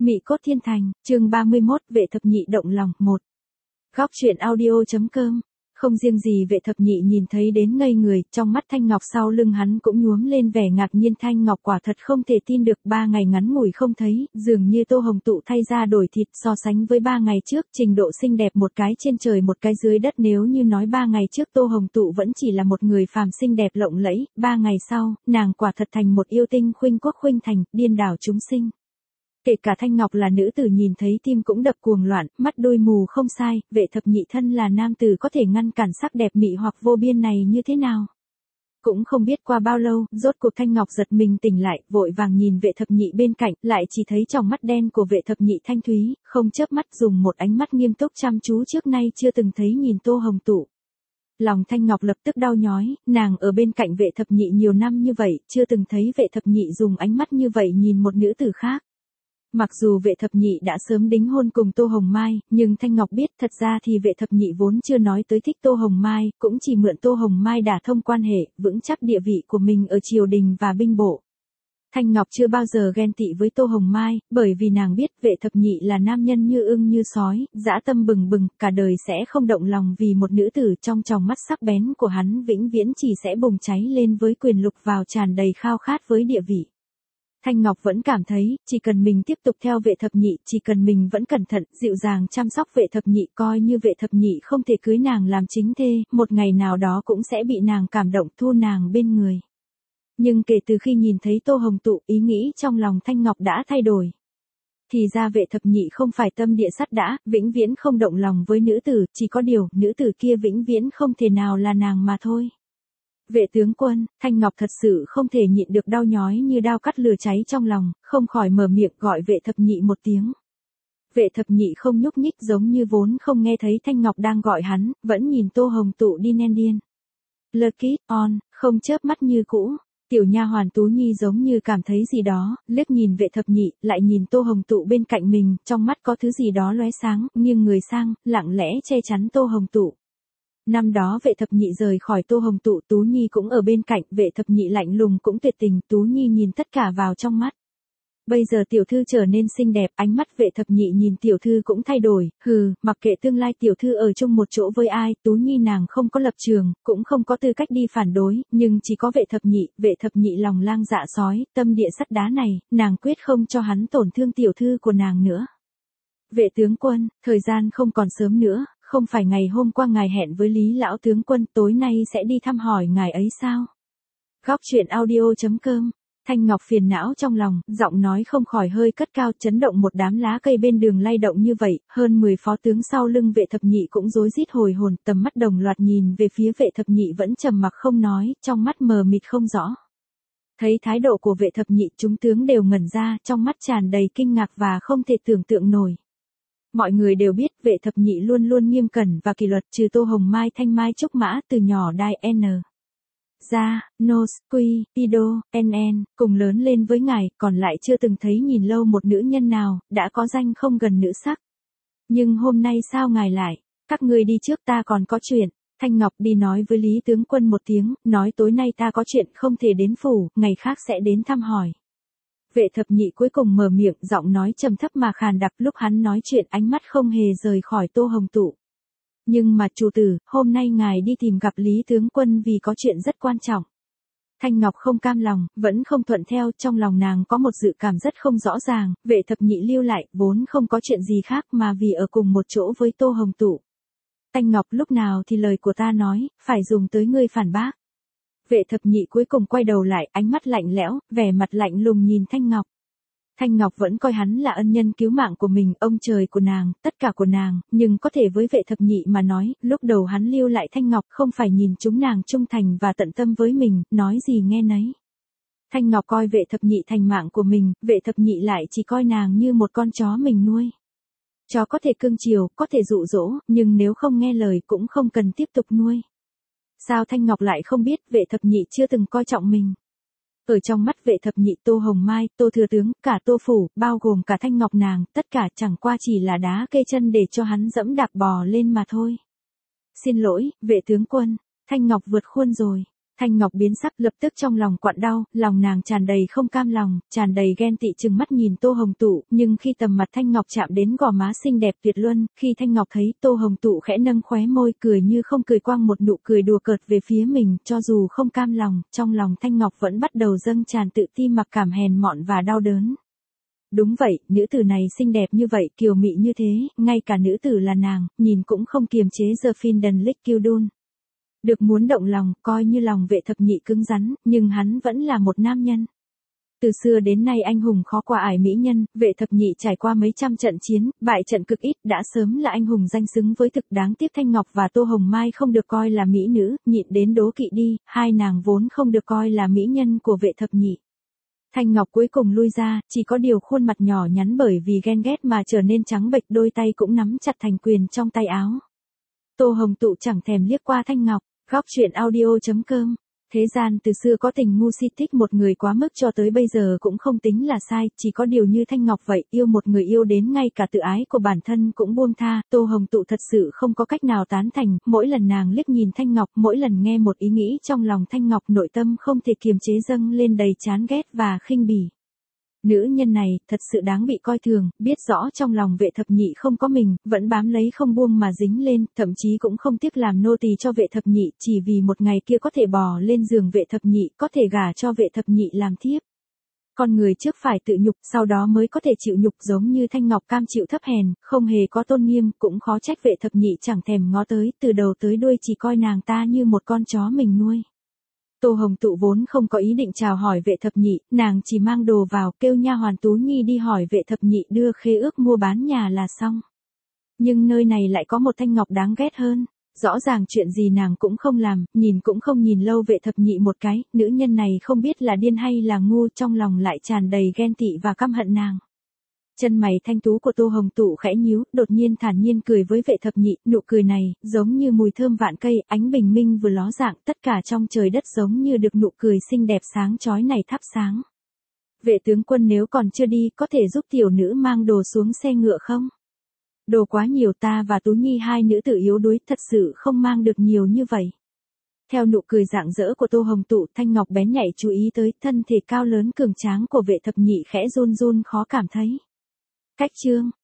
Mị cốt thiên thành, chương 31, vệ thập nhị động lòng, 1. Góc truyện audio.com. Không riêng gì vệ thập nhị nhìn thấy đến ngây người, trong mắt Thanh Ngọc sau lưng hắn cũng nhuốm lên vẻ ngạc nhiên. Thanh Ngọc quả thật không thể tin được 3 ngày ngắn ngủi không thấy, dường như Tô Hồng Tụ thay da đổi thịt, so sánh với 3 ngày trước, trình độ xinh đẹp một cái trên trời một cái dưới đất. Nếu như nói 3 ngày trước Tô Hồng Tụ vẫn chỉ là một người phàm xinh đẹp lộng lẫy, 3 ngày sau, nàng quả thật thành một yêu tinh khuynh quốc khuynh thành, điên đảo chúng sinh. Kể cả Thanh Ngọc là nữ tử nhìn thấy tim cũng đập cuồng loạn, mắt đôi mù không sai, vệ thập nhị thân là nam tử có thể ngăn cản sắc đẹp mị hoặc vô biên này như thế nào. Cũng không biết qua bao lâu, rốt cuộc Thanh Ngọc giật mình tỉnh lại, vội vàng nhìn vệ thập nhị bên cạnh, lại chỉ thấy trong mắt đen của vệ thập nhị thanh thúy, không chớp mắt dùng một ánh mắt nghiêm túc chăm chú trước nay chưa từng thấy nhìn Tô Hồng Tụ. Lòng Thanh Ngọc lập tức đau nhói, nàng ở bên cạnh vệ thập nhị nhiều năm như vậy, chưa từng thấy vệ thập nhị dùng ánh mắt như vậy nhìn một nữ tử khác. Mặc dù vệ thập nhị đã sớm đính hôn cùng Tô Hồng Mai, nhưng Thanh Ngọc biết thật ra thì vệ thập nhị vốn chưa nói tới thích Tô Hồng Mai, cũng chỉ mượn Tô Hồng Mai đả thông quan hệ, vững chắc địa vị của mình ở triều đình và binh bộ. Thanh Ngọc chưa bao giờ ghen tị với Tô Hồng Mai, bởi vì nàng biết vệ thập nhị là nam nhân như ưng như sói, dã tâm bừng bừng, cả đời sẽ không động lòng vì một nữ tử. Trong tròng mắt sắc bén của hắn vĩnh viễn chỉ sẽ bùng cháy lên với quyền lực vào tràn đầy khao khát với địa vị. Thanh Ngọc vẫn cảm thấy, chỉ cần mình tiếp tục theo vệ thập nhị, chỉ cần mình vẫn cẩn thận, dịu dàng chăm sóc vệ thập nhị, coi như vệ thập nhị không thể cưới nàng làm chính thê, một ngày nào đó cũng sẽ bị nàng cảm động thu nàng bên người. Nhưng kể từ khi nhìn thấy Tô Hồng Tụ, ý nghĩ trong lòng Thanh Ngọc đã thay đổi. Thì ra vệ thập nhị không phải tâm địa sắt đã, vĩnh viễn không động lòng với nữ tử, chỉ có điều, nữ tử kia vĩnh viễn không thể nào là nàng mà thôi. Vệ tướng quân, Thanh Ngọc thật sự không thể nhịn được đau nhói như đao cắt lửa cháy trong lòng, không khỏi mở miệng gọi vệ thập nhị một tiếng. Vệ thập nhị không nhúc nhích giống như vốn không nghe thấy Thanh Ngọc đang gọi hắn, vẫn nhìn Tô Hồng Tụ đi nen điên. Lucky on, không chớp mắt như cũ. Tiểu nha hoàn Tú Nhi giống như cảm thấy gì đó, liếc nhìn vệ thập nhị, lại nhìn Tô Hồng Tụ bên cạnh mình, trong mắt có thứ gì đó lóe sáng, nghiêng người sang, lặng lẽ che chắn Tô Hồng Tụ. Năm đó vệ thập nhị rời khỏi Tô Hồng Tụ, Tú Nhi cũng ở bên cạnh, vệ thập nhị lạnh lùng cũng tuyệt tình, Tú Nhi nhìn tất cả vào trong mắt. Bây giờ tiểu thư trở nên xinh đẹp, ánh mắt vệ thập nhị nhìn tiểu thư cũng thay đổi, mặc kệ tương lai tiểu thư ở chung một chỗ với ai, Tú Nhi nàng không có lập trường, cũng không có tư cách đi phản đối, nhưng chỉ có vệ thập nhị lòng lang dạ sói, tâm địa sắt đá này, nàng quyết không cho hắn tổn thương tiểu thư của nàng nữa. Vệ tướng quân, thời gian không còn sớm nữa. Không phải ngày hôm qua ngài hẹn với Lý lão tướng quân tối nay sẽ đi thăm hỏi ngài ấy sao? Góc truyện audio.com. Thanh Ngọc phiền não trong lòng, giọng nói không khỏi hơi cất cao, chấn động một đám lá cây bên đường lay động như vậy, hơn 10 phó tướng sau lưng vệ thập nhị cũng rối rít hồi hồn, tầm mắt đồng loạt nhìn về phía vệ thập nhị vẫn trầm mặc không nói, trong mắt mờ mịt không rõ. Thấy thái độ của vệ thập nhị, chúng tướng đều ngẩn ra, trong mắt tràn đầy kinh ngạc và không thể tưởng tượng nổi. Mọi người đều biết vệ thập nhị luôn luôn nghiêm cẩn và kỷ luật, trừ Tô Hồng Mai Thanh Mai Trúc Mã từ nhỏ đai N. Ra, Nos, Quy, Ido, NN, cùng lớn lên với ngài, còn lại chưa từng thấy nhìn lâu một nữ nhân nào, đã có danh không gần nữ sắc. Nhưng hôm nay sao ngài lại, các ngươi đi trước ta còn có chuyện. Thanh Ngọc đi nói với Lý tướng quân một tiếng, nói tối nay ta có chuyện không thể đến phủ, ngày khác sẽ đến thăm hỏi. Vệ thập nhị cuối cùng mở miệng, giọng nói trầm thấp mà khàn đặc, lúc hắn nói chuyện ánh mắt không hề rời khỏi Tô Hồng Tụ. Nhưng mà chủ tử, hôm nay ngài đi tìm gặp Lý tướng quân vì có chuyện rất quan trọng. Thanh Ngọc không cam lòng, vẫn không thuận theo, trong lòng nàng có một dự cảm rất không rõ ràng, vệ thập nhị lưu lại, vốn không có chuyện gì khác mà vì ở cùng một chỗ với Tô Hồng Tụ. Thanh Ngọc lúc nào thì lời của ta nói, phải dùng tới ngươi phản bác. Vệ thập nhị cuối cùng quay đầu lại, ánh mắt lạnh lẽo, vẻ mặt lạnh lùng nhìn Thanh Ngọc. Thanh Ngọc vẫn coi hắn là ân nhân cứu mạng của mình, ông trời của nàng, tất cả của nàng, nhưng có thể với vệ thập nhị mà nói, lúc đầu hắn lưu lại Thanh Ngọc không phải nhìn chúng nàng trung thành và tận tâm với mình, nói gì nghe nấy. Thanh Ngọc coi vệ thập nhị thành mạng của mình, vệ thập nhị lại chỉ coi nàng như một con chó mình nuôi. Chó có thể cưng chiều, có thể dụ dỗ, nhưng nếu không nghe lời cũng không cần tiếp tục nuôi. Sao Thanh Ngọc lại không biết vệ thập nhị chưa từng coi trọng mình? Ở trong mắt vệ thập nhị, Tô Hồng Mai, Tô thừa tướng, cả Tô phủ, bao gồm cả Thanh Ngọc nàng, tất cả chẳng qua chỉ là đá kê chân để cho hắn dẫm đạp bò lên mà thôi. Xin lỗi, vệ tướng quân, Thanh Ngọc vượt khuôn rồi. Thanh Ngọc biến sắc, lập tức trong lòng quặn đau, lòng nàng tràn đầy không cam lòng, tràn đầy ghen tị, trừng mắt nhìn Tô Hồng Tụ, nhưng khi tầm mặt Thanh Ngọc chạm đến gò má xinh đẹp tuyệt luân, khi Thanh Ngọc thấy Tô Hồng Tụ khẽ nâng khóe môi, cười như không cười, quang một nụ cười đùa cợt về phía mình, cho dù không cam lòng, trong lòng Thanh Ngọc vẫn bắt đầu dâng tràn tự ti, mặc cảm, hèn mọn và đau đớn. Đúng vậy, nữ tử này xinh đẹp như vậy, kiều mị như thế, ngay cả nữ tử là nàng, nhìn cũng không kiềm chế giờ phiên đần lích kiêu đun. Được muốn động lòng, coi như lòng Vệ Thập Nhị cứng rắn, nhưng hắn vẫn là một nam nhân. Từ xưa đến nay anh hùng khó qua ải mỹ nhân, Vệ Thập Nhị trải qua mấy trăm trận chiến, bại trận cực ít, đã sớm là anh hùng danh xứng với thực. Đáng tiếc Thanh Ngọc và Tô Hồng Mai không được coi là mỹ nữ, nhịn đến đố kỵ đi, hai nàng vốn không được coi là mỹ nhân của Vệ Thập Nhị. Thanh Ngọc cuối cùng lui ra, chỉ có điều khuôn mặt nhỏ nhắn bởi vì ghen ghét mà trở nên trắng bệch, đôi tay cũng nắm chặt thành quyền trong tay áo. Tô Hồng Tụ chẳng thèm liếc qua Thanh Ngọc. Góc truyện audio.com. Thế gian từ xưa có tình ngu si, thích một người quá mức cho tới bây giờ cũng không tính là sai, chỉ có điều như Thanh Ngọc vậy, yêu một người yêu đến ngay cả tự ái của bản thân cũng buông tha. Tô Hồng Tụ thật sự không có cách nào tán thành, mỗi lần nàng liếc nhìn Thanh Ngọc, mỗi lần nghe một ý nghĩ trong lòng Thanh Ngọc, nội tâm không thể kiềm chế dâng lên đầy chán ghét và khinh bỉ. Nữ nhân này, thật sự đáng bị coi thường, biết rõ trong lòng Vệ Thập Nhị không có mình, vẫn bám lấy không buông mà dính lên, thậm chí cũng không tiếc làm nô tỳ cho Vệ Thập Nhị, chỉ vì một ngày kia có thể bò lên giường Vệ Thập Nhị, có thể gả cho Vệ Thập Nhị làm thiếp. Con người trước phải tự nhục, sau đó mới có thể chịu nhục, giống như Thanh Ngọc cam chịu thấp hèn, không hề có tôn nghiêm, cũng khó trách Vệ Thập Nhị chẳng thèm ngó tới, từ đầu tới đuôi chỉ coi nàng ta như một con chó mình nuôi. Tô Hồng Tụ vốn không có ý định chào hỏi Vệ Thập Nhị, nàng chỉ mang đồ vào, kêu nha hoàn Tú Nhi đi hỏi Vệ Thập Nhị đưa khế ước mua bán nhà là xong. Nhưng nơi này lại có một Thanh Ngọc đáng ghét hơn. Rõ ràng chuyện gì nàng cũng không làm, nhìn cũng không nhìn lâu Vệ Thập Nhị một cái, nữ nhân này không biết là điên hay là ngu, trong lòng lại tràn đầy ghen tị và căm hận nàng. Chân mày thanh tú của Tô Hồng Tụ khẽ nhíu, đột nhiên thản nhiên cười với Vệ Thập Nhị, nụ cười này, giống như mùi thơm vạn cây, ánh bình minh vừa ló dạng, tất cả trong trời đất giống như được nụ cười xinh đẹp sáng chói này thắp sáng. Vệ tướng quân nếu còn chưa đi, có thể giúp tiểu nữ mang đồ xuống xe ngựa không? Đồ quá nhiều, ta và Tú Nhi hai nữ tử yếu đuối, thật sự không mang được nhiều như vậy. Theo nụ cười rạng rỡ của Tô Hồng Tụ, Thanh Ngọc bén nhạy chú ý tới thân thể cao lớn cường tráng của Vệ Thập Nhị khẽ run run khó cảm thấy. Cách chương